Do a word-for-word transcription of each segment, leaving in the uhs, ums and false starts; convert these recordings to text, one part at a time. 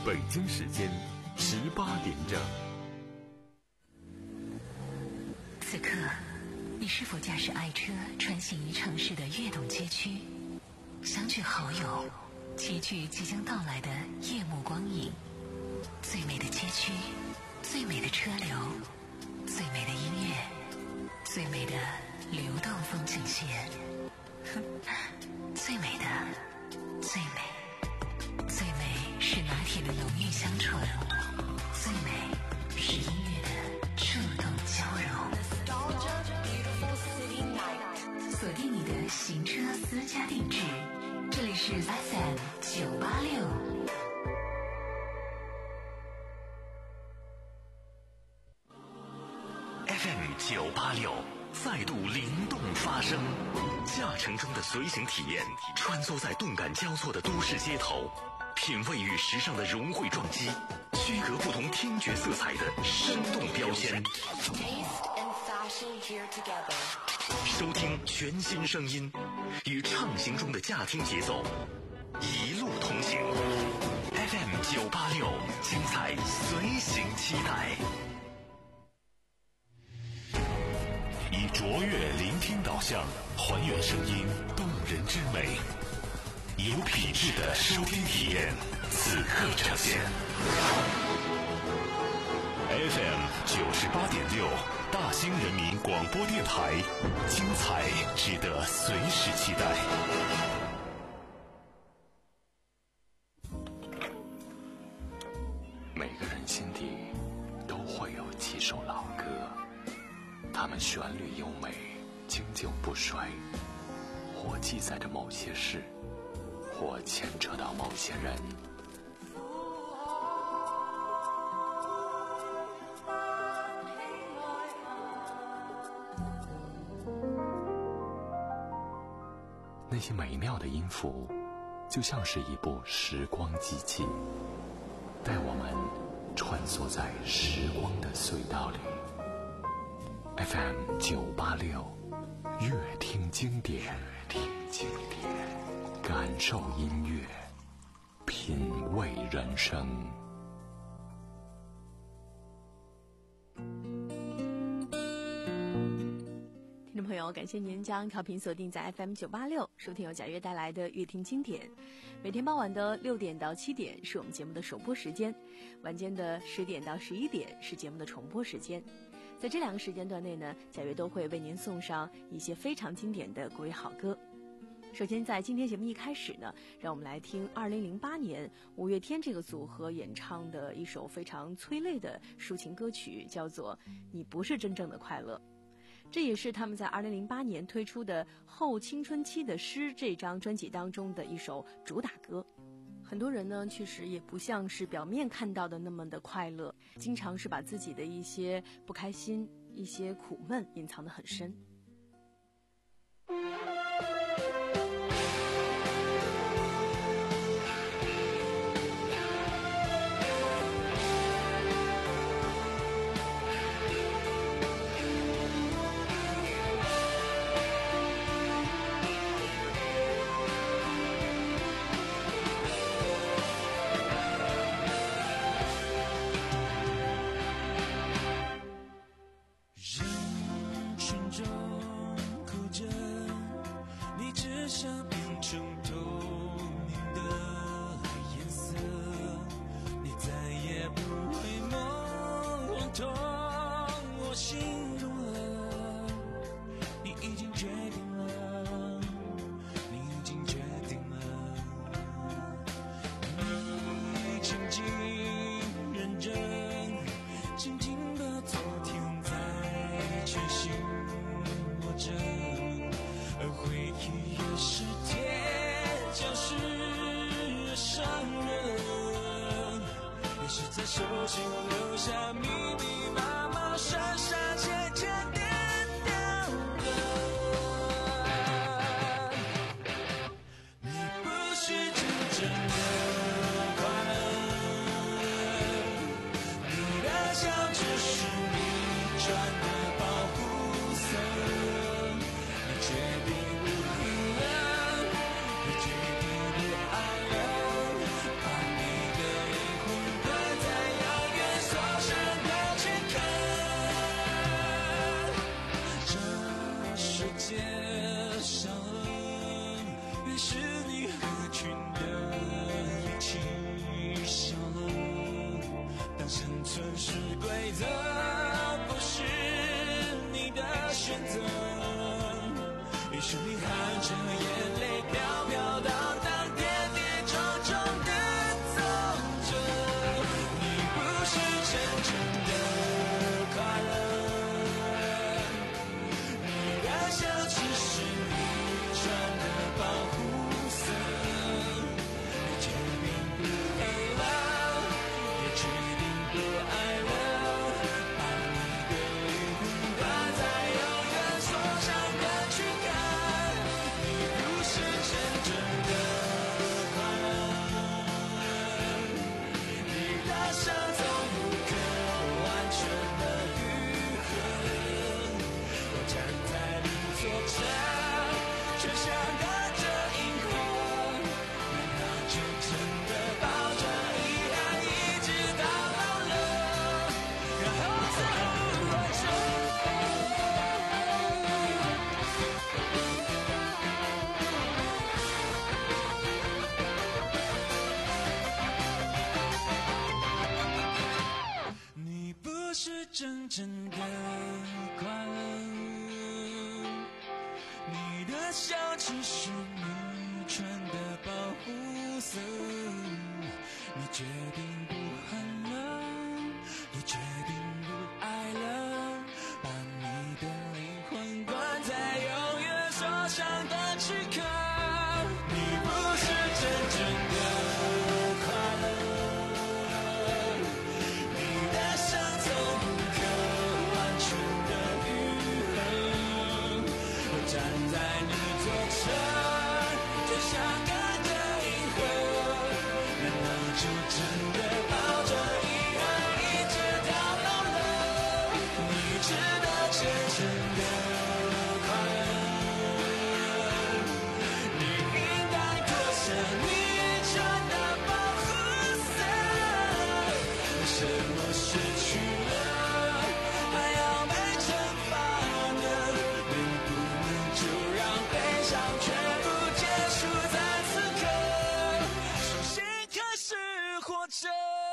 北京时间十八点整。 此刻，你是否驾驶爱车穿行于城市的跃动街区，相聚好友，齐聚即将到来的夜幕光影？最美的街区，最美的车流，最美的音乐，最美的流动风景线，最美的，最美，最美是拿铁的浓郁香醇，最美是音乐的触动交融。锁定你的行车私家定制，这里是 F M 九八六。 F M 九八六再度灵动发声，驾乘中的随行体验，穿梭在动感交错的都市街头，品味与时尚的融汇撞击，区隔不同听觉色彩的生动标签。收听全新声音，与畅行中的驾听节奏，一路同行。F M 九八六，精彩随行期待。以卓越聆听导向，还原声音动人之美，有品质的收听体验，此刻呈现。F M 九十八点六，大兴人民广播电台，精彩值得随时期待。每个人心底都会有几首老歌，它们旋律优美，经久不衰，或记载着某些事，或牵扯到某些人。那些美妙的音符，就像是一部时光机器，带我们穿梭在时光的隧道里。F M 九八六，乐听经典，乐听经典，感受音乐，品味人生。 听众朋友，感谢您将调频锁定在 F M 九八六，收听由贾悦带来的乐听经典。每天傍晚的六点到七点是我们节目的首播时间，晚间的十点到十一点是节目的重播时间。在这两个时间段内呢，贾悦都会为您送上一些非常经典的国语好歌。首先在今天节目一开始呢，让我们来听二零零八年五月天这个组合演唱的一首非常催泪的抒情歌曲，叫做《你不是真正的快乐》。这也是他们在二零零八年推出的《后青春期的诗》这张专辑当中的一首主打歌。很多人呢，确实也不像是表面看到的那么的快乐，经常是把自己的一些不开心、一些苦闷隐藏得很深。 手心留下密密麻麻傻傻切切点掉了。你不是真正的快乐，你的笑只是你穿的保护色，你决定不听了，你决定不爱了，把你的灵魂择，不是你的选择。于是你含着眼泪飘飘荡荡，跌跌撞撞地走着。你不是真正的快乐，你的笑只是你穿的保护色。你决定不黑了，也决定不爱了，把你的灵魂挂在永远锁上的躯干。你不是真正的快乐，你的伤总不可完全的愈合。我站在你左侧，却想跟着银河，难道就真的抱着遗憾一直到老了，然后再活着？你不是真正的快乐，你的笑只是你穿的保护色。你决定不恨了，也决定不爱了，把你的灵魂关在永远锁上的躯壳。你不是真正的快乐，你的伤总不可完全的愈合。我站在你左侧，就想跟着银河，难道就真的抱着遗憾一直到老了？你值得真正的快乐，你应该脱下你穿的保护色。什么失去了，还要被惩罚呢？能不能就让悲伤全部结束在此刻？手心开始活着。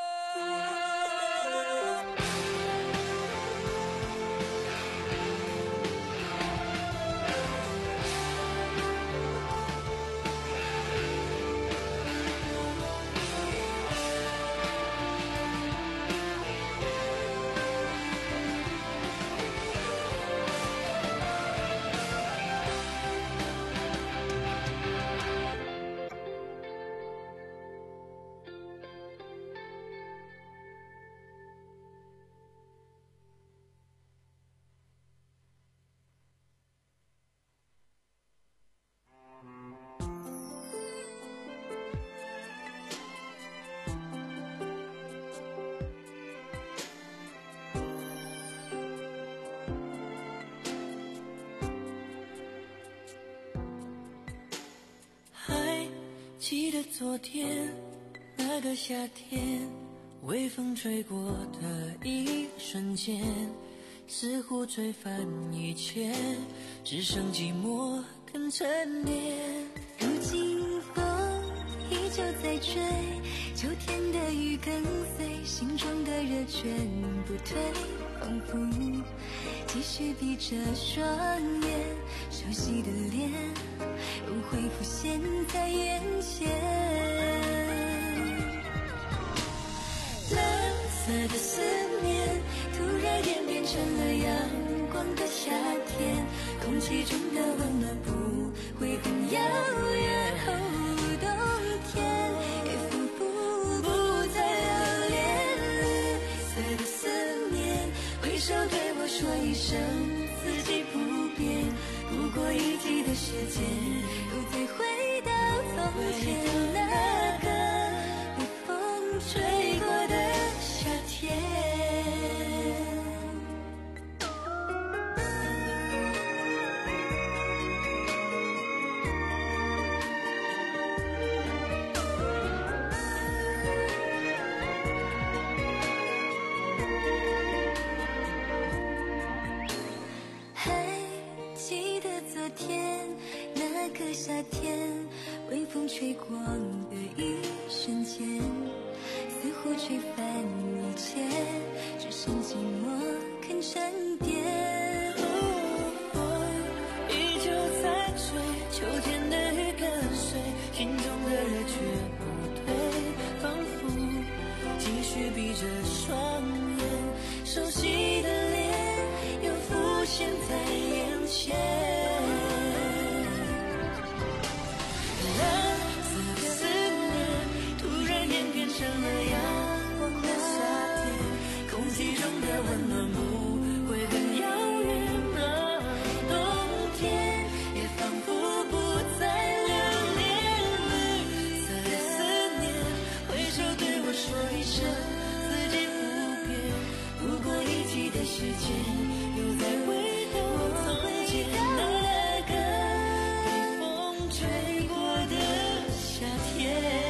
还记得昨天那个夏天，微风吹过的一瞬间，似乎吹翻一切，只剩寂寞跟沉淀。 如今风依旧在追，秋天的雨跟随，心中的热全不退，仿佛继续闭着双眼，熟悉的脸又会浮现在眼前。蓝色的思念突然间变成了阳光的夏天，空气中的温暖不会很遥远，哦，冬天也仿佛不再留恋。绿色的思念挥手对我说一声四季不变，不过一季的时间，又再回到从前那个被风吹过的夏天。夏天，微风吹过的一瞬间，似乎吹翻一切，只剩寂寞生，四季不变，不过一季的时间，又在回头从前那个被风吹过的夏天。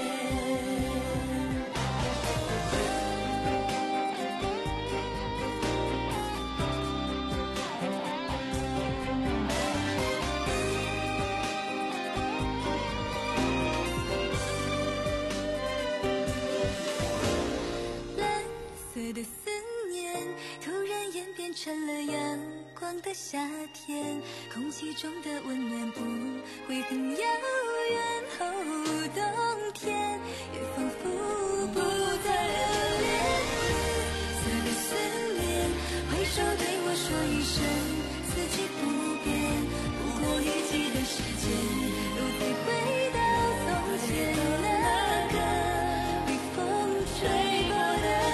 的思念突然演变成了阳光的夏天，空气中的温暖不会很遥远。哦，冬天也仿佛不再留恋。绿色的思念，挥手对我说一声，四季不变，不过一季的时间，又再回到从前那个被风吹过的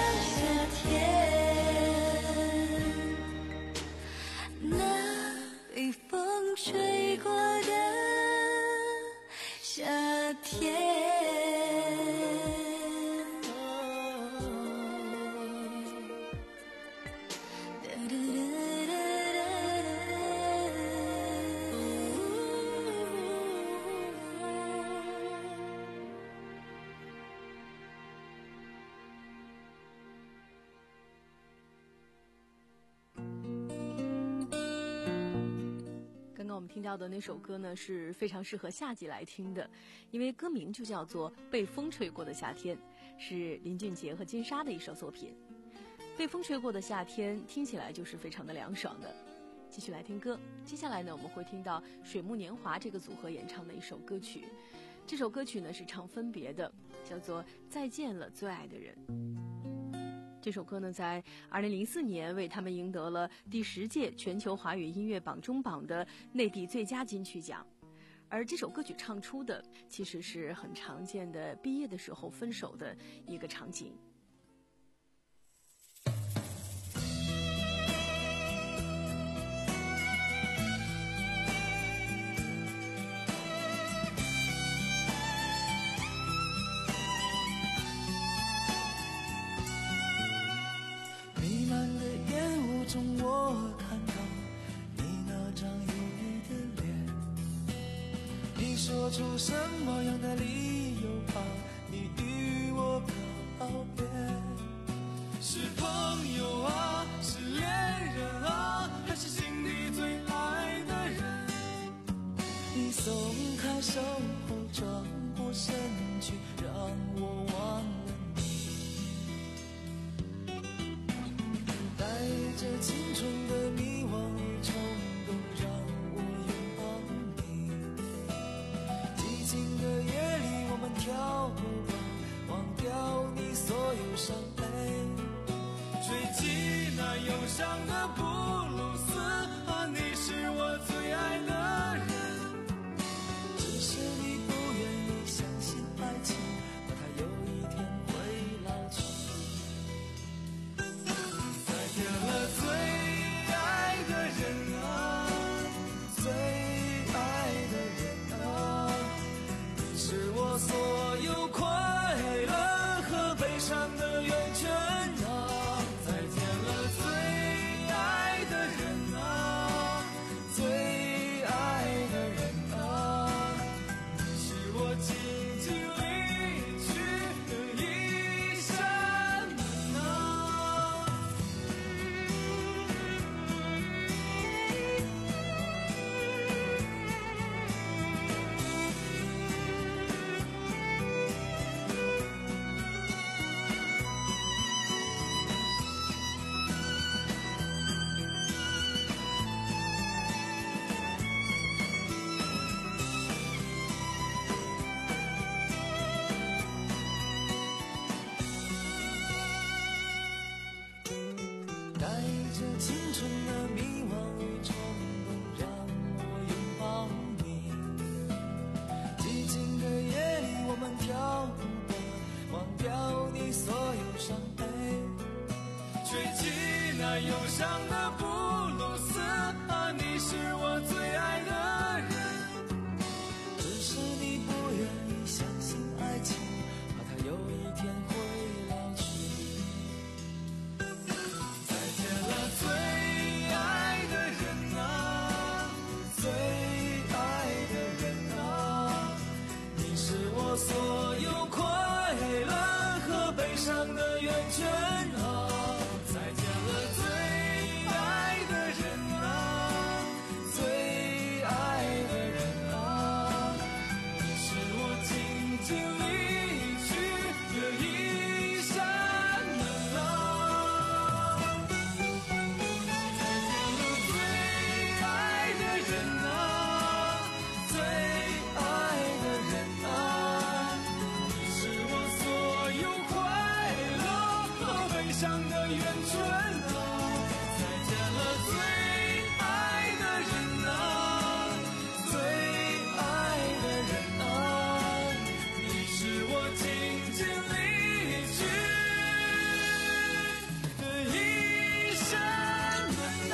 被风吹过的夏天。 我们听到的那首歌呢，是非常适合夏季来听的，因为歌名就叫做《被风吹过的夏天》，是林俊杰和金莎的一首作品。被风吹过的夏天听起来就是非常的凉爽的。继续来听歌，接下来呢，我们会听到水木年华这个组合演唱的一首歌曲。这首歌曲呢是唱分别的，叫做《再见了最爱的人》。这首歌呢，在二零零四年为他们赢得了第十届全球华语音乐榜中榜的内地最佳金曲奖。而这首歌曲唱出的，其实是很常见的毕业的时候分手的一个场景。 我看到你那张忧郁的脸，你说出什么样的理由把你与我告别？是朋友啊，是恋人啊，还是心里最爱的人？你松开手后转过身去，让我忘了带着青春的迷惘与冲动，让我拥抱你。寂静的夜里，我们跳舞吧，忘掉你所有伤悲。吹起那忧伤的布鲁斯，啊，你是我最爱的人。只是你不愿意相信爱情，怕它有一天会老去。再见了最爱的人啊，最爱的人啊，你是我所有快乐和悲伤的源泉啊。再见了最爱的人啊，最爱的人啊，你是我静静离去的一扇门啊。带着青春的迷惘与冲动，让我拥抱你。寂静的夜里，我们跳舞吧，忘掉你所有伤悲。吹起那忧伤的布鲁斯，啊，你是我最爱的人。只是你不愿意相信爱情，怕它有一天会老上的圆唇啊，再见了最爱的人啊，最爱的人啊，你是我紧紧离去的一扇门啊。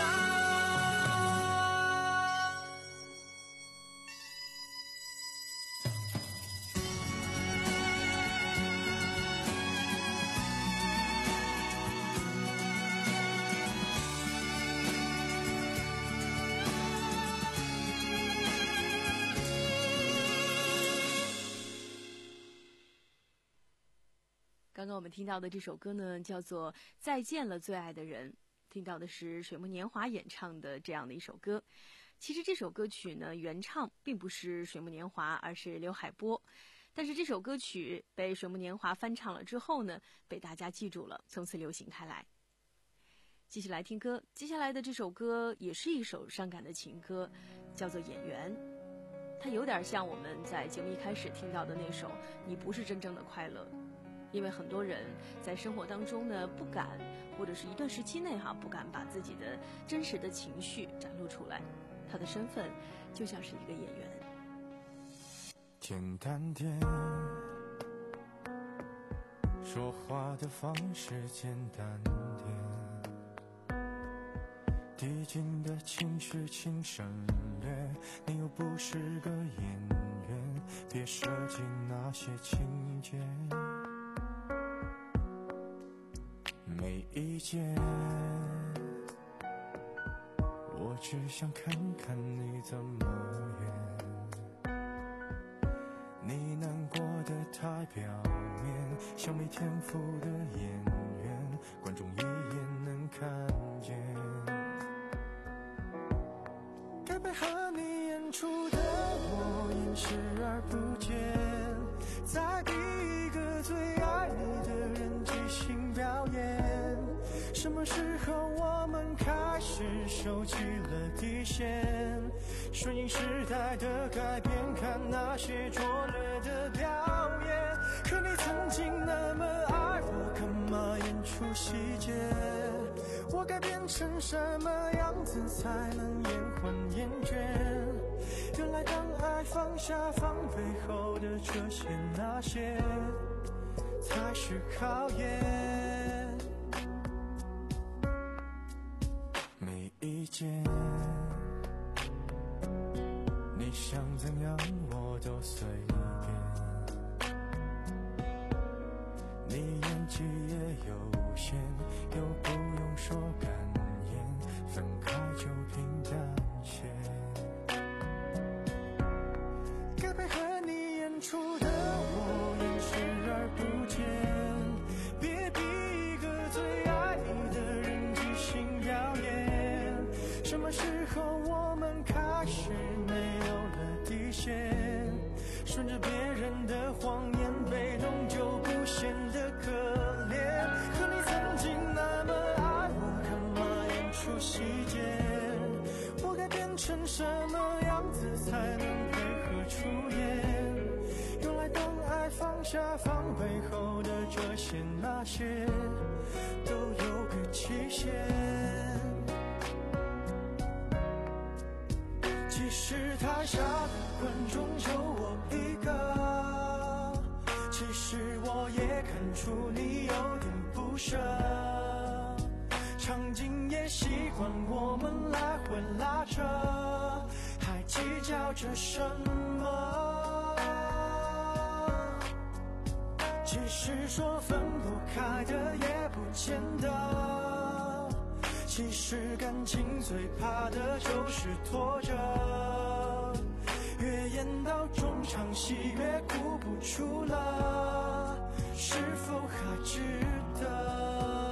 刚刚我们听到的这首歌呢，叫做《再见了最爱的人》，听到的是水木年华演唱的这样的一首歌。其实这首歌曲呢，原唱并不是水木年华，而是刘海波。但是这首歌曲被水木年华翻唱了之后呢，被大家记住了，从此流行开来。继续来听歌，接下来的这首歌也是一首伤感的情歌，叫做《演员》。它有点像我们在节目一开始听到的那首《你不是真正的快乐》。因为很多人在生活当中呢不敢，或者是一段时期内哈不敢把自己的真实的情绪展露出来，他的身份就像是一个演员。 简单点，说话的方式简单点，递进的情绪请省略，你又不是个演员，别设计那些情节。没意见，我只想看看你怎么演。你难过的太表面，像没天赋的演员，观众一眼能看见。该配合你演出的我演视而不见，再逼一个最爱你的人即兴表演。什么时候我们开始收起了底线，顺应时代的改变，看那些拙劣的表演。可你曾经那么爱我，干嘛演出细节？我该变成什么样子才能延缓厌倦？原来当爱放下防备后的这些那些才是考验。没意见，你想怎样我都随便。你演技也有限，又不用说感言，分开就平淡些。该配合你演出的我演视而不见，别逼一个最爱你的人即兴表演。什么时候我们开始没有了底线，顺着别人的谎言，被动就不显得可怜。可你曾经那么爱我，干嘛演出细节？我该变成什么样子才能配合出演？原来当爱放下防备后的这些那些都有个期限。其实台下的观众就我一个，其实我也看出你有点不舍，场景也习惯我们来回拉扯，还计较着什么？其实说分不开的也不见得，其实感情最怕的就是拖着，越演到中场戏越哭不出了，是否还值得？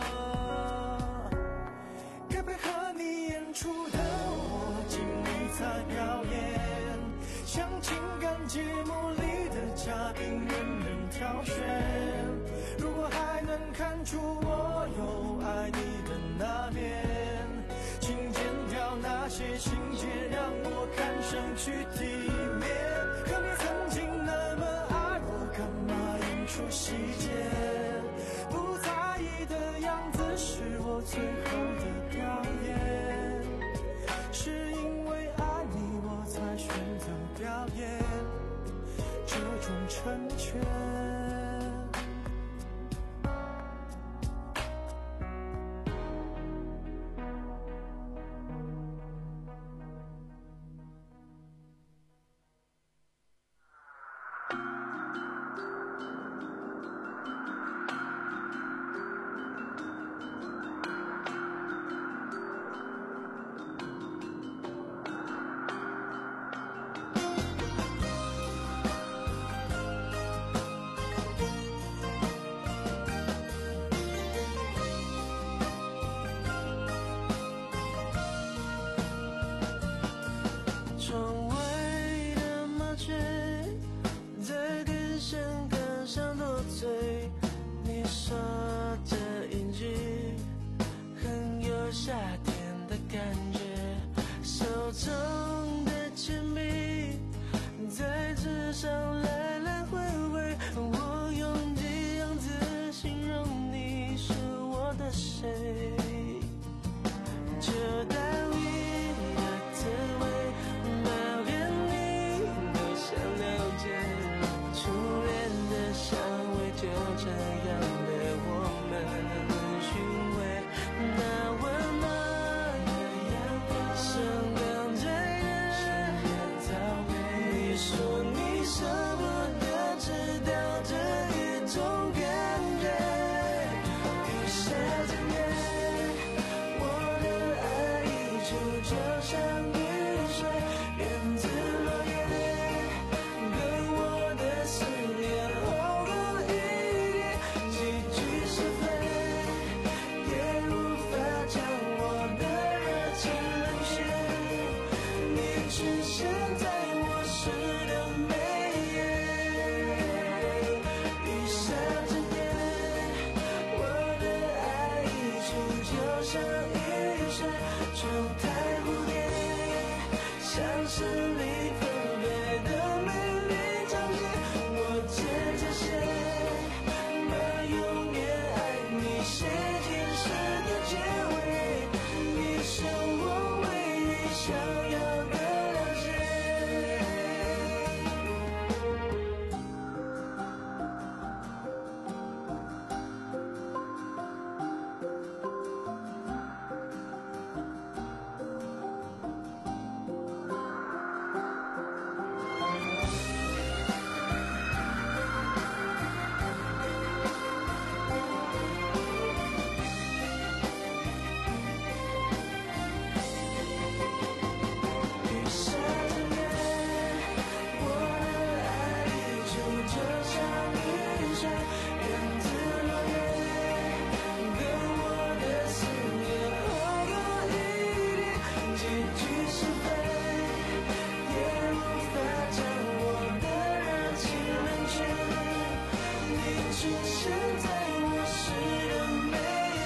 该配合你演出的我尽力在表演，像情感节目里的嘉宾任人挑选。如果还能看出我有爱你的那面，请剪掉那些情节，让我看上去体面。可你曾经那么爱我，干嘛演出细节？不在意的样子样的我们，寻味那温暖的阳光，生两在人。你说你舍不得，知道这一种感觉，雨下整夜，我的爱溢出，就像雨水源自落叶，跟我的思念厚过一叠，几句是非，也无法将我的热情冷却，你出现在我诗的眉眼，雨下整夜，我的爱溢出，就像雨水窗台蝴蝶，像是离分别的美丽场景，我借这些，把永远爱你写进诗的结尾，你是我唯一想要的了解。雨下整夜，我的爱溢出，就像雨水源自落叶，跟我的思念厚过一叠，几句是非，也无法将我的热情冷却，你出现在我诗的眉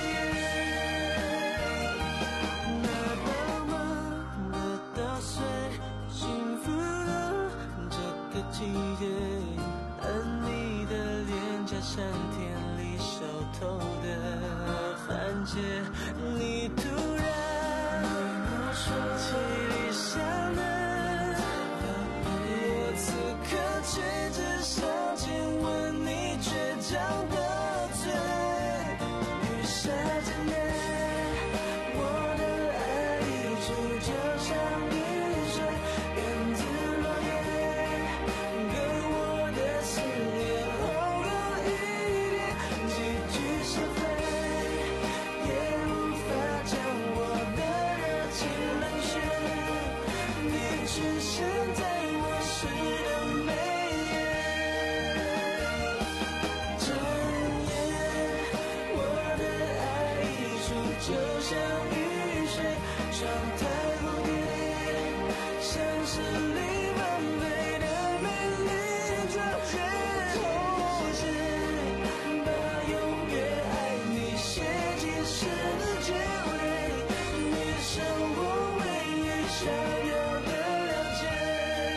眼，那道梦的稻穗，幸福的这个季节，而你的脸颊像田里熟透的番茄，你突然说起理想的，我此刻却只想亲吻你倔强的嘴，雨下整夜，我的爱溢出，就像雨水源自落叶，跟我的思念厚过一叠，几句是非，也无法将我的热情冷却，你出现在我诗的眉眼，整夜，我的爱溢出，就像雨水窗台蝴蝶，像是离满飞的美丽照片，同时把永远爱你写进诗的结尾，你是我唯一想要的了解。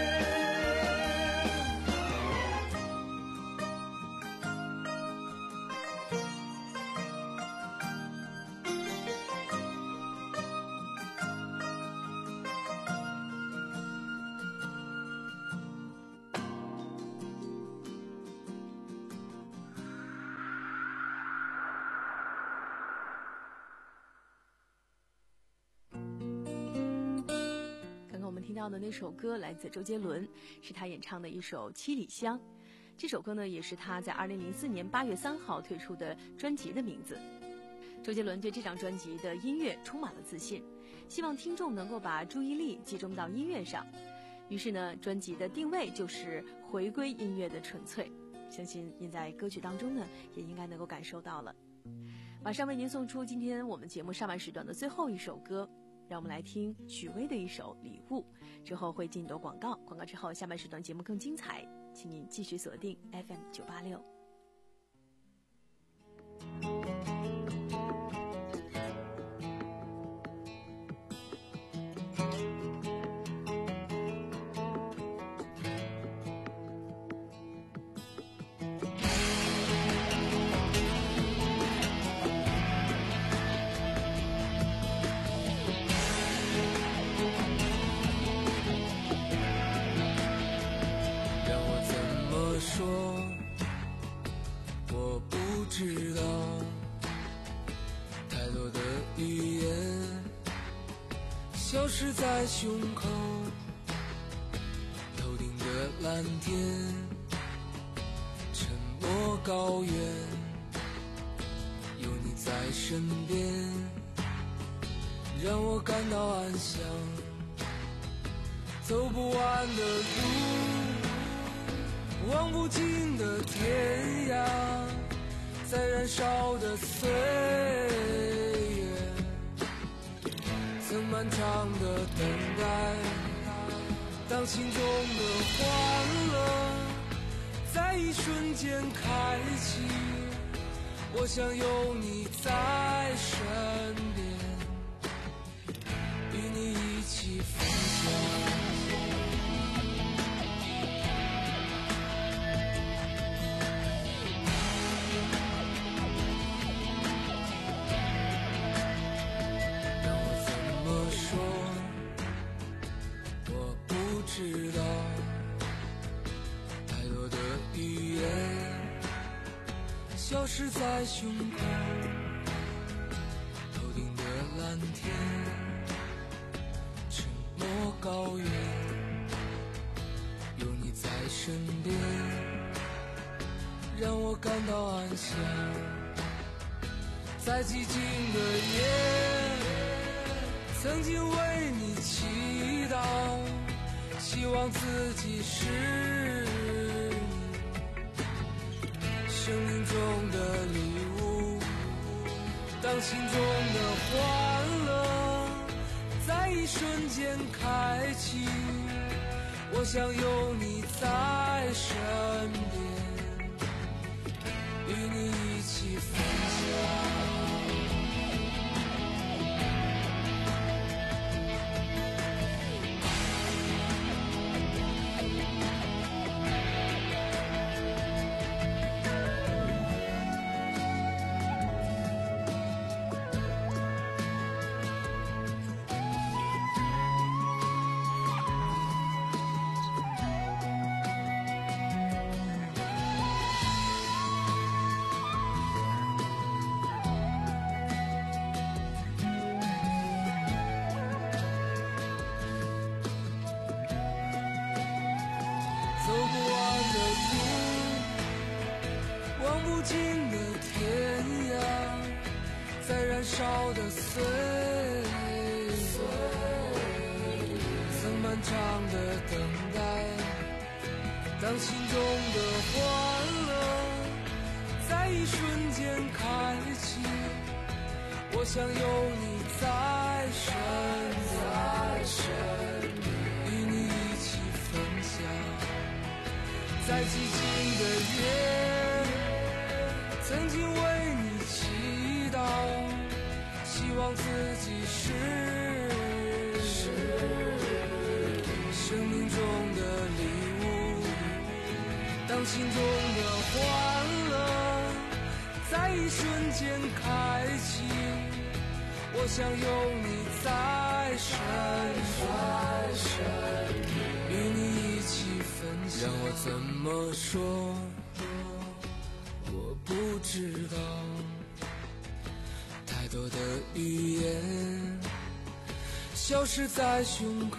刚刚我们听到的那首歌来自周杰伦，是他演唱的一首《七里香》。这首歌呢，也是他在二零零四年八月三号推出的专辑的名字。周杰伦对这张专辑的音乐充满了自信，希望听众能够把注意力集中到音乐上。于是呢，专辑的定位就是回归音乐的纯粹。相信您在歌曲当中呢，也应该能够感受到了。马上为您送出今天我们节目上半时段的最后一首歌，让我们来听许巍的一首《礼物》，之后会进入广告，广告之后下半时段节目更精彩，请您继续锁定 F M 九八六。 让我怎么说？ 知道，太多的语言消失在胸口，头顶的蓝天，沉默高原，有你在身边，让我感到安详。走不完的路，望不尽的天涯，在燃烧的岁月，曾漫长的等待。当心中的欢乐在一瞬间开启，我想有你在身边，与你一起分享。知道太多的语言消失在胸口，头顶的蓝天，沉默高原，有你在身边，让我感到安详。在寂静的夜，曾经为你祈祷，希望自己是你生命中的礼物。当心中的欢乐在一瞬间开启，我想有你在身边，与你一起分享。走不完的路，望不尽的天涯，在燃烧的岁月，曾漫长的等待。当心中的欢乐在一瞬间开启，我想有你在身边，与你一起分享。在寂静的夜，曾经为你祈祷，希望自己是生命中的礼物。当心中的欢乐在一瞬间开启，我想有你在身边，与你一起分享。让我怎么说，我不知道。太多的语言消失在胸口，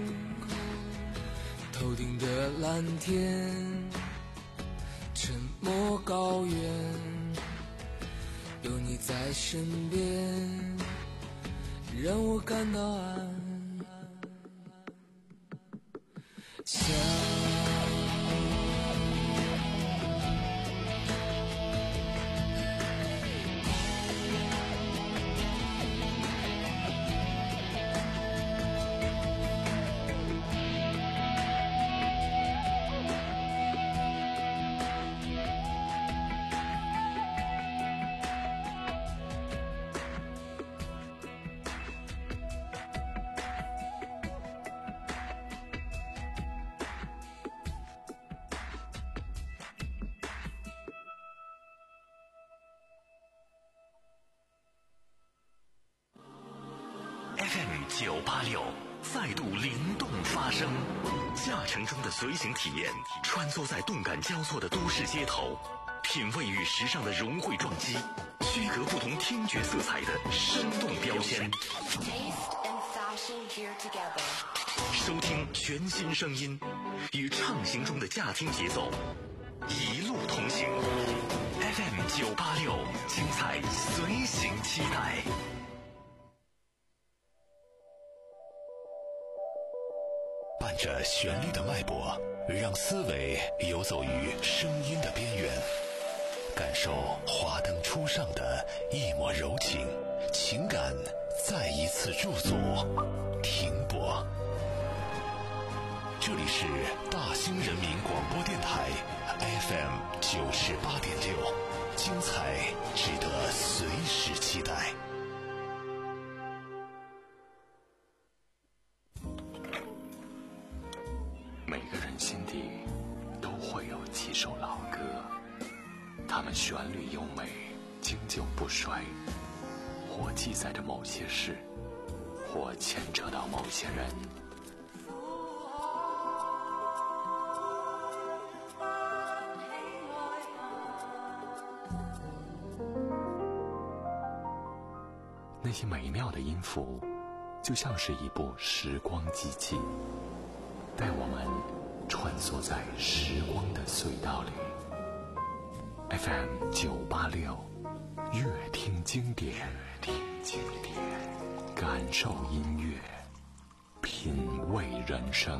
头顶的蓝天，沉默高原，有你在身边，让我感到安详。 F M 九八六再度灵动发声，驾乘中的随行体验，穿梭在动感交错的都市街头， 品味与时尚的融汇撞击，区隔不同听觉色彩的生动标签。收听全新声音，与畅行中的驾听节奏，一路同行。F M 九八六，精彩随行期待。 伴着旋律的脉搏，让思维游走于声音的边缘，感受华灯初上的一抹柔情，情感再一次驻足停泊。这里是大兴人民广播电台 F M 九十八点六，精彩值得随时期待。 每个人心底都会有几首老歌，它们旋律优美，经久不衰，或记载着某些事，或牵扯到某些人。那些美妙的音符，就像是一部时光机器，带我们穿梭在时光的隧道里。 F M 九八六，乐听经典，乐听经典，感受音乐，品味人生。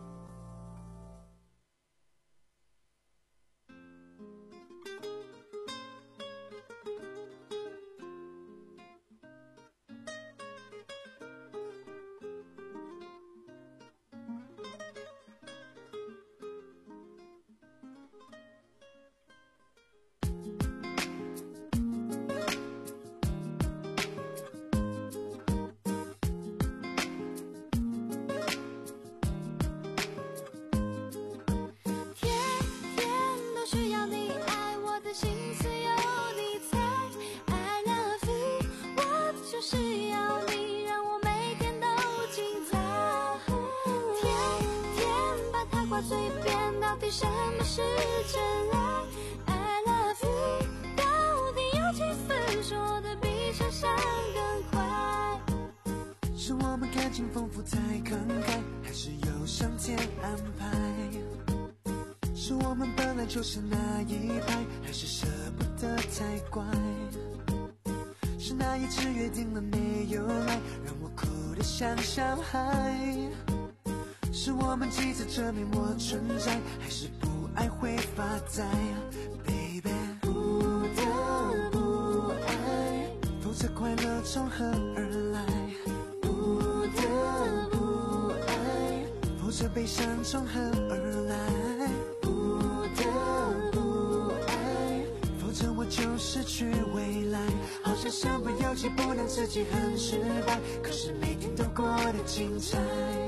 什么是真爱 I love you 到底有几分说的比想象更快？ 是我们感情丰富太慷慨，还是有上天安排？是我们本来就是那一派，还是舍不得太乖？是那一次约定了没有来，让我哭得像小孩？是我们急着证明我存在，还是不爱会发呆 Baby 不得不爱，否则快乐从何而来？不得不爱，否则悲伤从何而来？不得不爱，否则我就失去未来。好像身不由己，不能自己很失败，可是每天都过得精彩。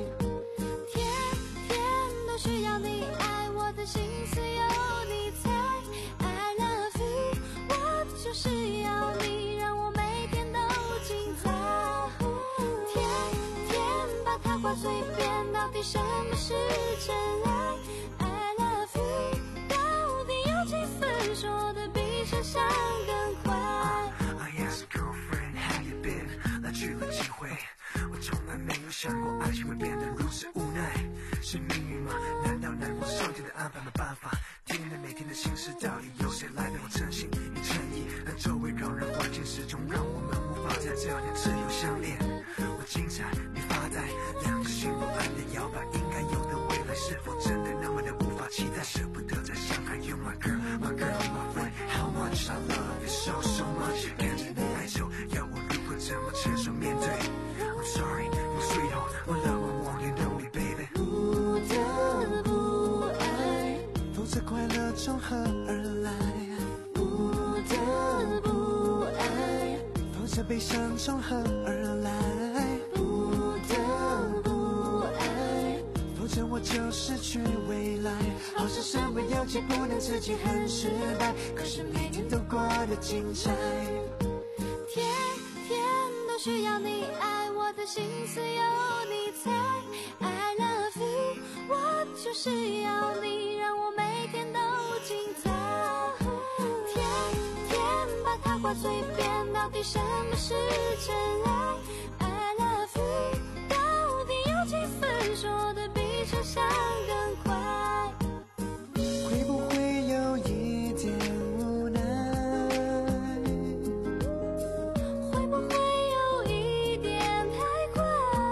需要你爱，我的心思有你猜 I love you 我就是要你让我每天都精彩。天天把它挂嘴边，到底什么是真爱 I love you 到底有几分说的比想象更快？ I asked girlfriend how you been 来去了几回，我从来没有想过爱情会变得如此无奈。是命运吗？难道难过上天的安排没办法？天的每天的心事，到底由谁来陪我真心与诚意？但周围扰人环境始终让我们无法在这天自由相恋。我精彩，你发呆，两个心不安的摇摆，应该有的未来是否真的那么的无法期待？舍不得再伤害 You my girl, my girl, my friend How much I love you so so much 看着你爱走，要我如何怎么承受面对 I'm sorry, you sweetheart My love, I want you know me baby 不得不爱， 否则快乐从何而来？ 不得不爱， 否则悲伤从何而来？ 不得不爱， 否则我就失去未来。好像身不由己，不能自己很失败，可是每天都过得精彩。 天天都需要你爱，我的心思有你猜 I love you 我就是要你让我每天都精彩。 它挂嘴边，到底什么是真爱 I love you， 到底有几分说的比想象更快？ 会不会有一点无奈？ 会不会有一点太快？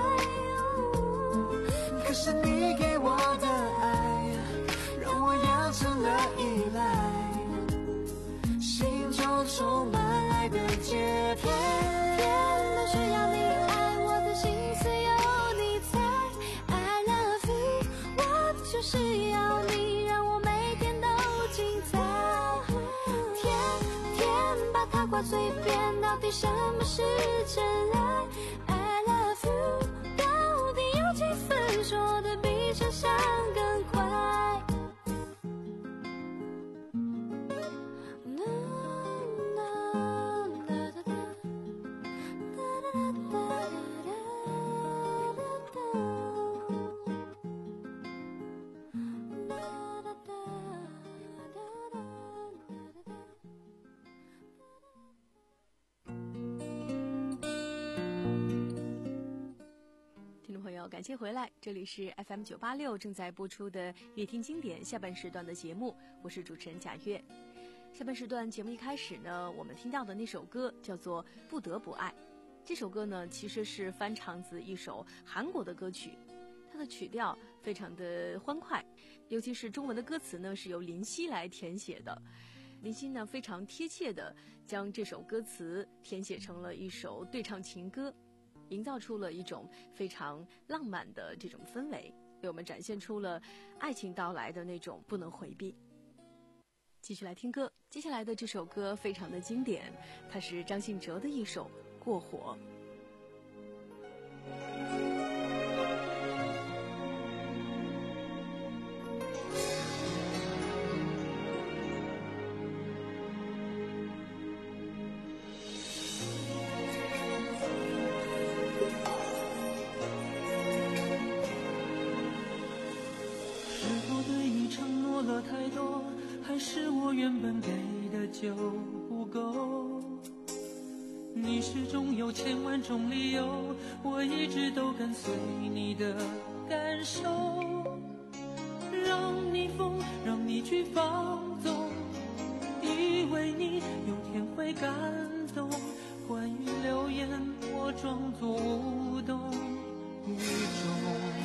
可是你给我的爱让我养成了依赖，心中充满爱的节拍， 天都需要你爱，我的心思有你猜 I love you， 我就是要你让我每天都精彩。天天把它挂嘴边，到底什么是真爱 I love you， 到底有几分说的比想象更快？ 听众朋友，感谢回来，这里是 F M 九八六正在播出的乐听经典下半时段的节目，我是主持人贾月。下半时段节目一开始呢，我们听到的那首歌叫做《不得不爱》。这首歌呢，其实是翻唱自一首韩国的歌曲，它的曲调非常的欢快，尤其是中文的歌词呢是由林夕来填写的。林夕呢非常贴切的将这首歌词填写成了一首对唱情歌，营造出了一种非常浪漫的这种氛围，为我们展现出了爱情到来的那种不能回避。继续来听歌，接下来的这首歌非常的经典，它是张信哲的一首《过火》。 太多，还是我原本给的就不够？你始终有千万种理由，我一直都跟随你的感受，让你疯，让你去放纵，以为你有天会感动。关于流言，我装作无动于衷。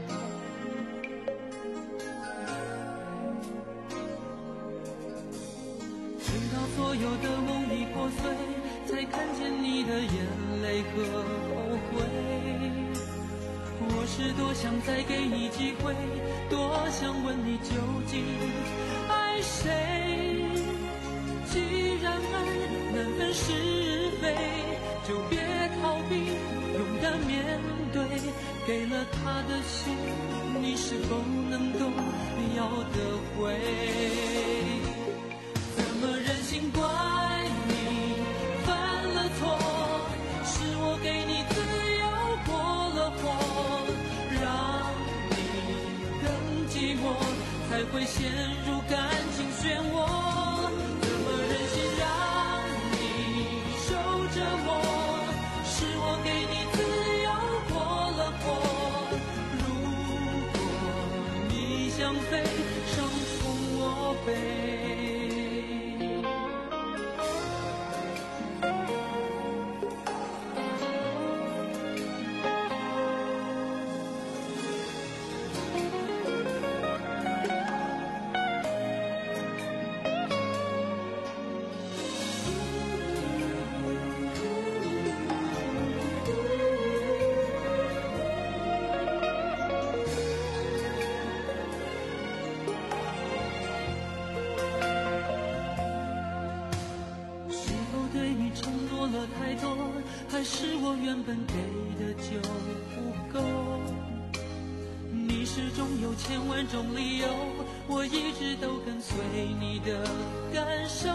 所有的梦已破碎，才看见你的眼泪和后悔。我是多想再给你机会，多想问你究竟爱谁。既然爱难分是非，就别逃避，勇敢面对。给了他的心，你是否能够要得回？怎么忍心怪你犯了错？是我给你自由过了火，让你更寂寞，才会陷入感情漩涡。怎么忍心让你受折磨？是我给你自由过了火。如果你想飞，伤从我背。太多，还是我原本给的就不够？你始终有千万种理由，我一直都跟随你的感受，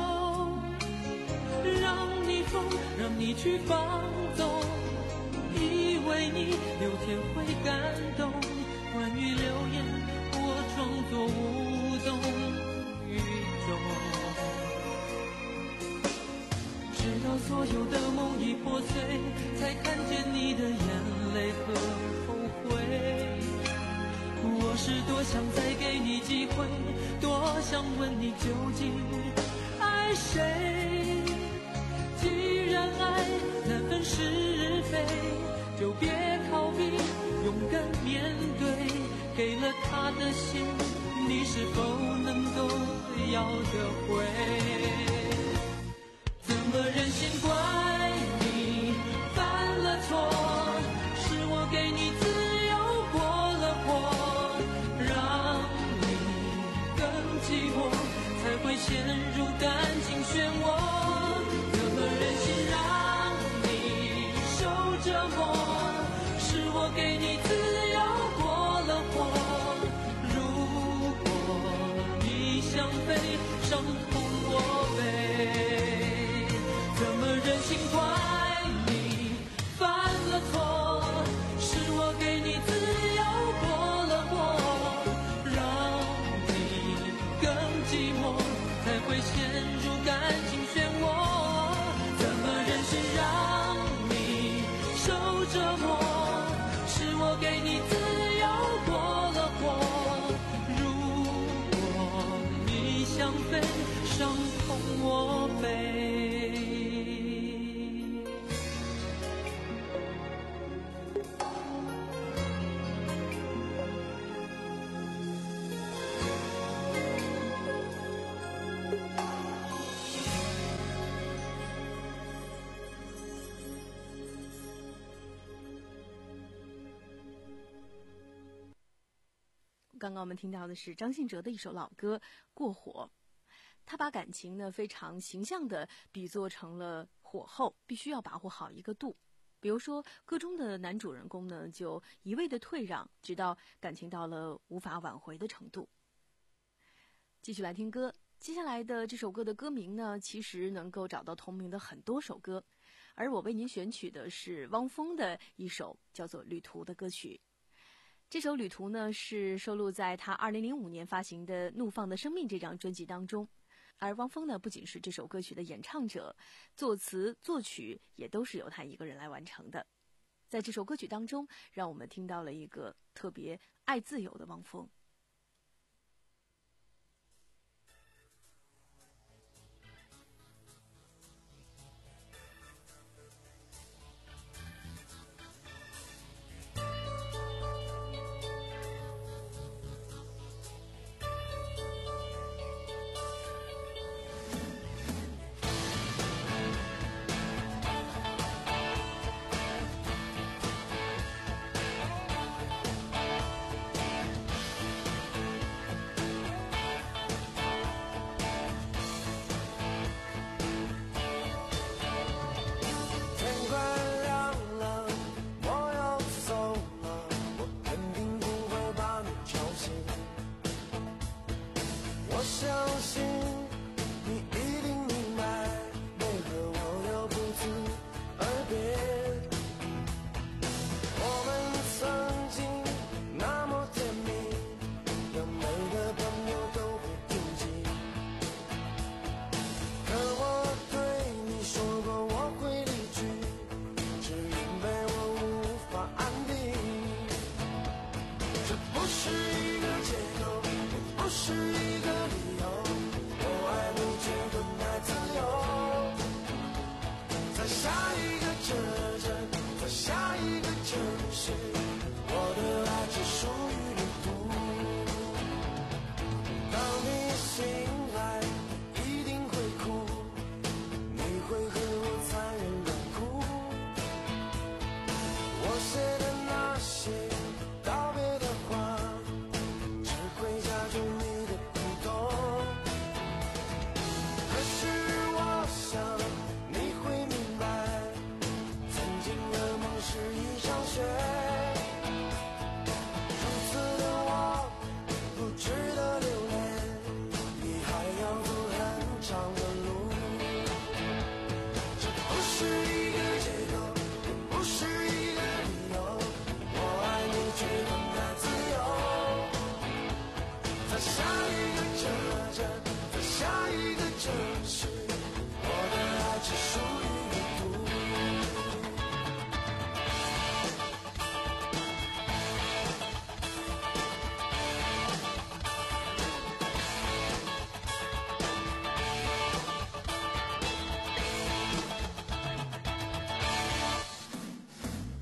让你疯，让你去放纵，以为你有天会感动。关于流言，我装作无动于衷。 直到所有的梦已破碎，才看见你的眼泪和后悔。我是多想再给你机会，多想问你究竟爱谁。既然爱难分是非，就别逃避，勇敢面对。给了他的心，你是否能够要得回？怎么忍心怪你犯了错？是我给你自由过了火，让你更寂寞，才会陷入感情漩涡。怎么忍心让你受折磨？是我给你自由过了火。如果你想飞，伤痛我背。怎么忍心怪你犯了错？是我给你自由过了火，让你更寂寞，才会陷入感情漩涡。怎么忍心让你受折磨？是我给你自由过了火。如果你想飞，伤痛我背。 刚刚我们听到的是张信哲的一首老歌《过火》，他把感情呢非常形象地比作成了火候，必须要把握好一个度。比如说歌中的男主人公呢就一味的退让，直到感情到了无法挽回的程度。继续来听歌，接下来的这首歌的歌名呢其实能够找到同名的很多首歌，而我为您选取的是汪峰的一首叫做《旅途》的歌曲。这首《旅途》呢是收录在他二零零五年发行的《怒放的生命》这张专辑当中，而汪峰呢不仅是这首歌曲的演唱者，作词作曲也都是由他一个人来完成的。在这首歌曲当中，让我们听到了一个特别爱自由的汪峰。 曾经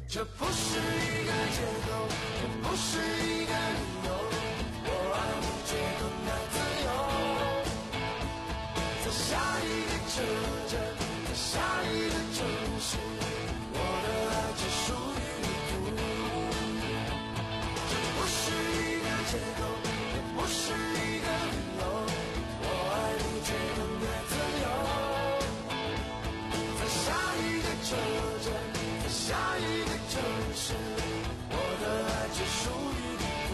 这不是一个借口，这不是一个理由，我爱你却更爱自由。在下一个车站，在下一个城市，我的爱只属于你独。这不是一个借口，这不是一个理由，我爱你却更爱自由。在下一个车站，在下一个城市，我的爱只属于你独。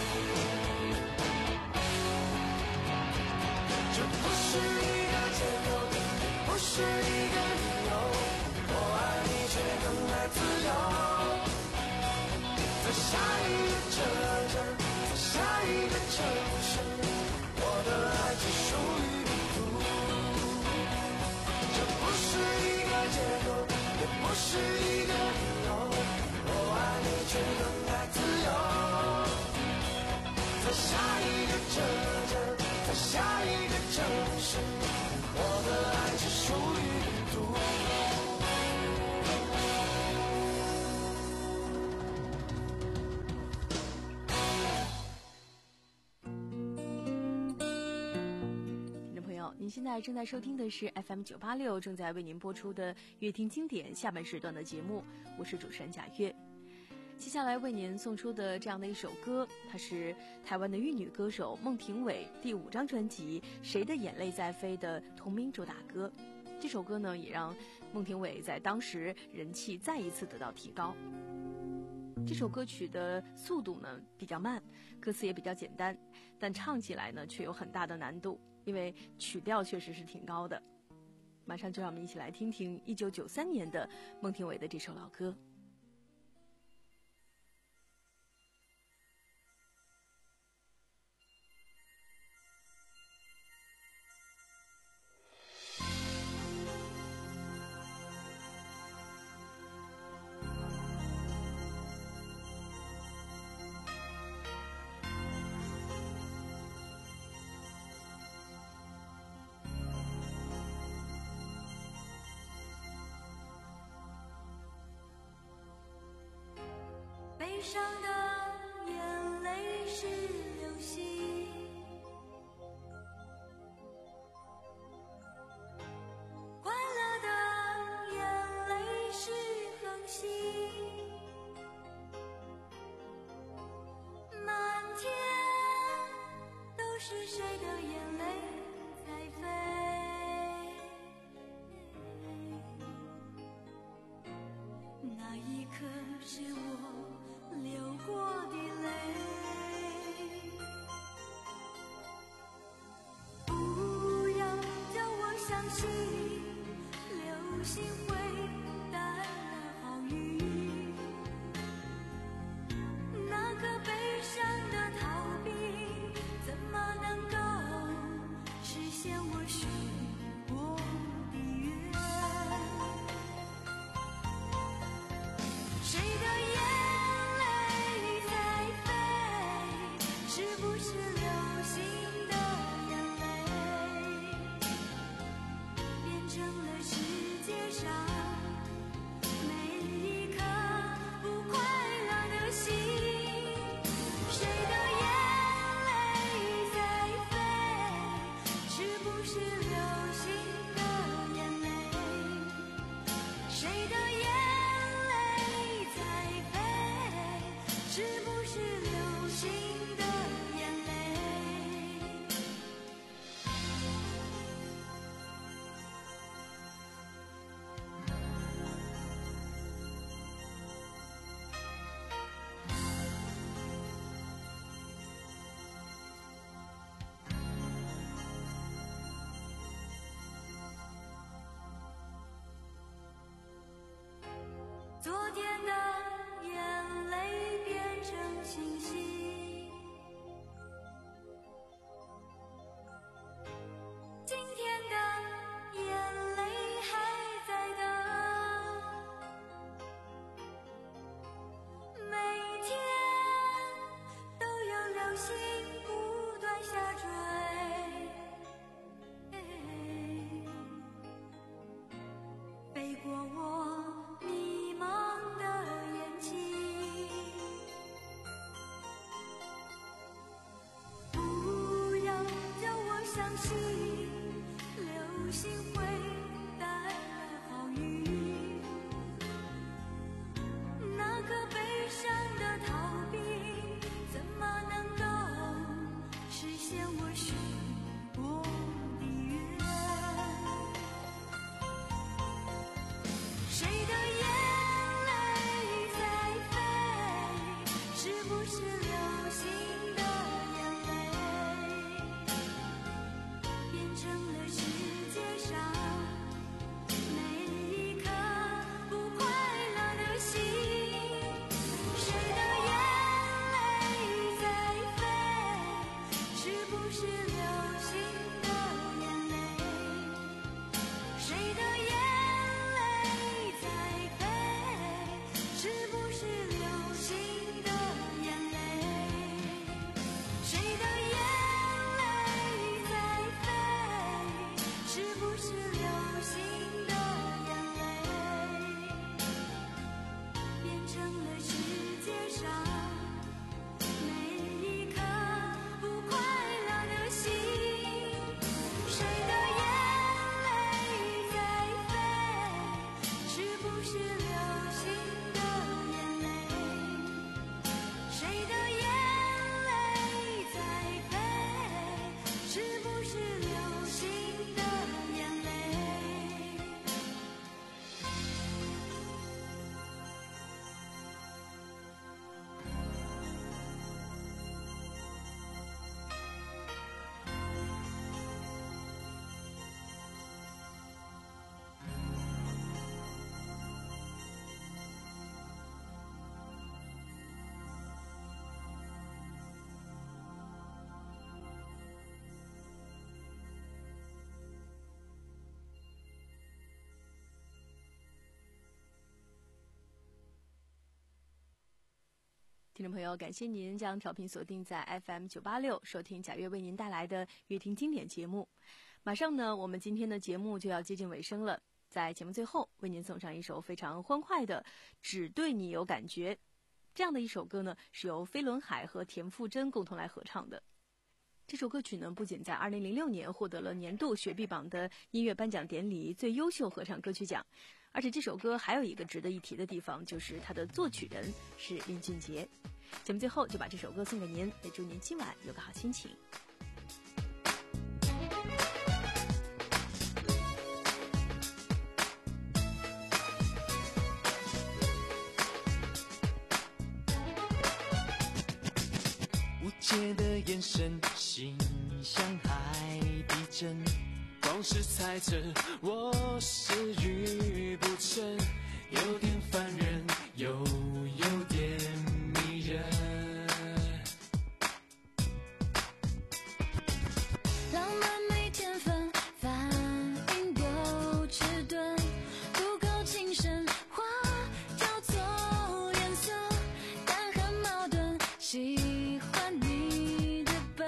这不是一个借口，不是一个理由，我爱你却更爱自由。在下一个车站，在下一个城市，我的爱只属于你独。这不是一个借口，也不是一个理由，我爱你却更爱自由。在下一个车站，在下一个城市，我的爱只属于你独。 听众朋友，您现在正在收听的是 F M 九八六，正在为您播出的乐听经典下半时段的节目，我是主持人贾月。接下来为您送出的这样的一首歌，它是台湾的玉女歌手孟庭苇第五张专辑《谁的眼泪在飞》的同名主打歌。这首歌呢，也让孟庭苇在当时人气再一次得到提高。这首歌曲的速度呢比较慢，歌词也比较简单，但唱起来呢却有很大的难度，因为曲调确实是挺高的。马上就让我们一起来听听一九九三年的孟庭苇的这首老歌。 悲伤的眼泪是流星，快乐的眼泪是恒星，满天都是谁的眼泪在飞，那一刻是我流过的泪，不要叫我相信流星会带来好运，那颗悲伤的逃避怎么能够实现我许过的愿？谁的眼是不是流星的眼泪，变成了世界上每一颗不快乐的心？谁的眼泪在飞？是不是流星的眼泪？谁的眼泪在飞？是不是流星的眼泪？昨天的眼泪变成星星， 是流星的眼泪？谁的眼泪在飞？是不是流星的眼泪？ 听众朋友，感谢您将调频锁定在 F M 九八六，收听贾月为您带来的乐听经典节目。马上呢，我们今天的节目就要接近尾声了。在节目最后，为您送上一首非常欢快的《只对你有感觉》。这样的一首歌呢，是由飞轮海和田馥甄共同来合唱的。这首歌曲呢，不仅在二零零六年获得了年度雪碧榜的音乐颁奖典礼最优秀合唱歌曲奖，而且这首歌还有一个值得一提的地方，就是它的作曲人是林俊杰。节目最后就把这首歌送给您，也祝您今晚有个好心情。 无解的眼神，心像海底针，光是猜测我是愚不成，有点烦人，又有点迷人。 浪漫没天分，反应又迟钝，不够精神，话挑错颜色，但很矛盾，喜欢你的笨。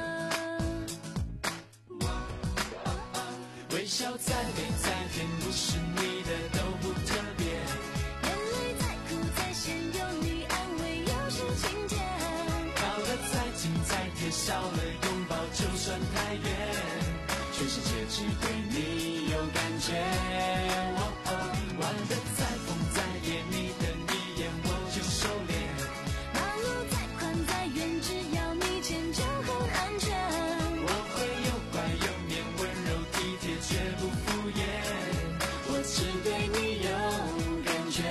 微笑再美再甜，不是你的都不特别。 眼泪再苦再咸，有你安慰又是情节。 靠得再近再贴，少了拥抱就算太远，全世界只对你有感觉。哦哦，玩得再疯再野，你等一眼我就收敛。 马路再宽再远，只要你牵就很安全。 我会又乖又黏，温柔体贴绝不敷衍，我只对你有感觉。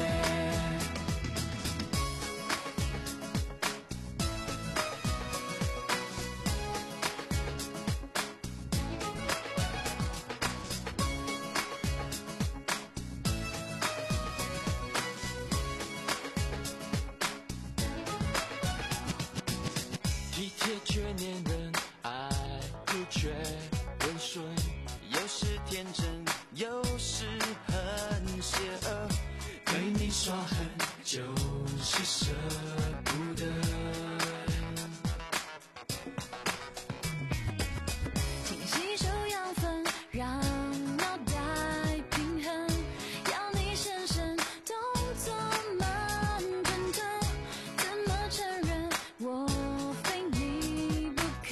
体贴却黏人，爱不却温顺，有时天真，有时很邪恶，对你耍狠就是舍不得。 请吸收养分，让脑袋平衡，要你深深动作慢吞吞，怎么承认我非你不可？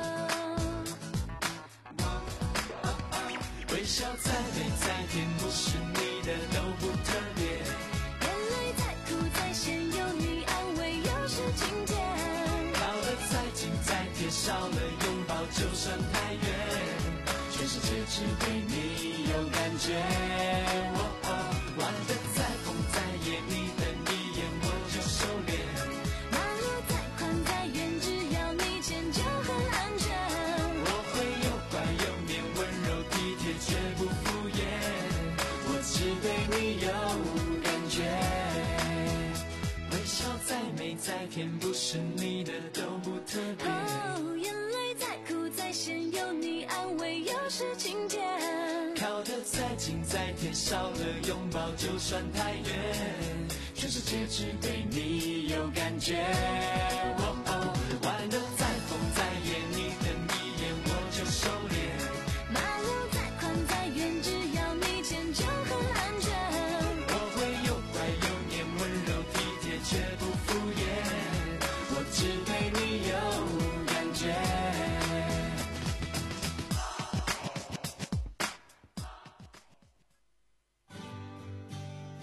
微笑再美再甜，不是你的都不特别。 眼泪再苦再咸，有你安慰又是情节。 靠得再近再贴，少了拥抱就算太远，全世界只对你有感觉。哦哦，玩得再疯再野，你等一眼我就收敛。 马路再宽再远，只要你牵就很安全。 我会又乖又黏，温柔体贴绝不敷衍，我只对你有感觉。微笑再美再甜，不是你的都不特别。 哦，眼泪再苦再咸，有你安慰又是情节。 靠得再近再贴，少了拥抱就算太远，全世界只对你有感觉。哦哦，玩得再疯再野，你等一眼我就收敛。 马路再宽再远，只要你牵就很安全。 我会又乖又黏，温柔体贴绝不敷衍，我只对你有感觉。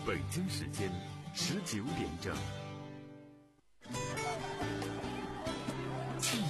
北京时间十九点整。